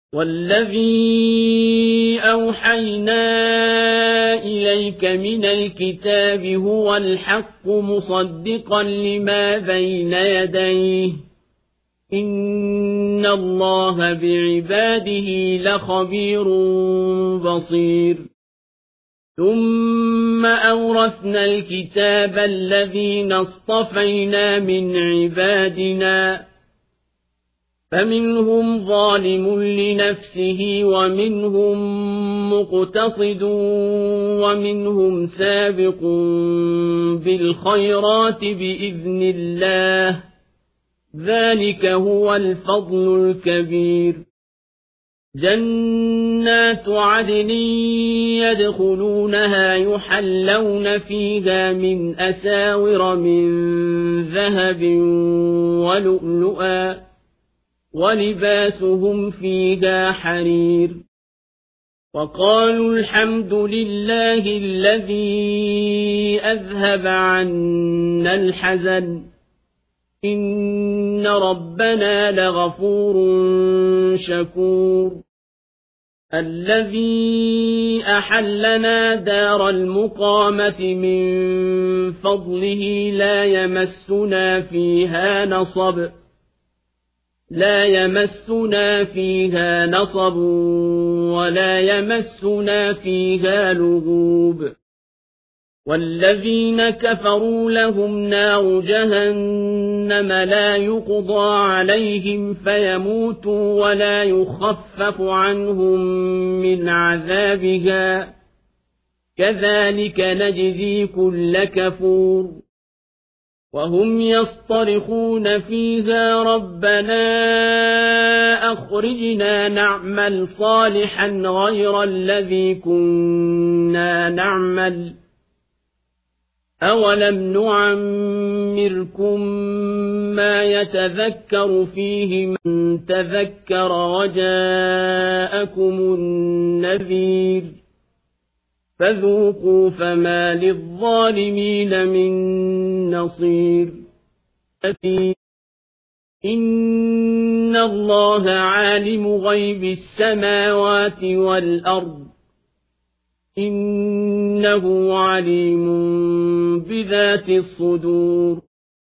والذي أوحينا إليك من الكتاب هو الحق مصدقا لما بين يديه إن الله بعباده لخبير بصير ثم أورثنا الكتاب الذين اصطفينا من عبادنا فمنهم ظالم لنفسه ومنهم مقتصد ومنهم سابق بالخيرات بإذن الله ذلك هو الفضل الكبير جنات عدن يدخلونها يحلون فيها من أساور من ذهب ولؤلؤا ولباسهم فيها حرير وقالوا الحمد لله الذي أذهب عنا الحزن إن ربنا لغفور شكور الذي أحلنا دار المقامة من فضله لا يمسنا فيها نصب ولا يمسنا فيها لغوب والذين كفروا لهم نار جهنم لا يقضى عليهم فيموتوا ولا يخفف عنهم من عذابها كذلك نجزي كل كفور وهم يصطرخون فيها ربنا أخرجنا نعمل صالحا غير الذي كنا نعمل أولم نعمركم ما يتذكر فيه من تذكر وجاءكم النذير فذوقوا فما للظالمين من نصير إن الله عالم غيب السماوات والأرض إنه عليم بذات الصدور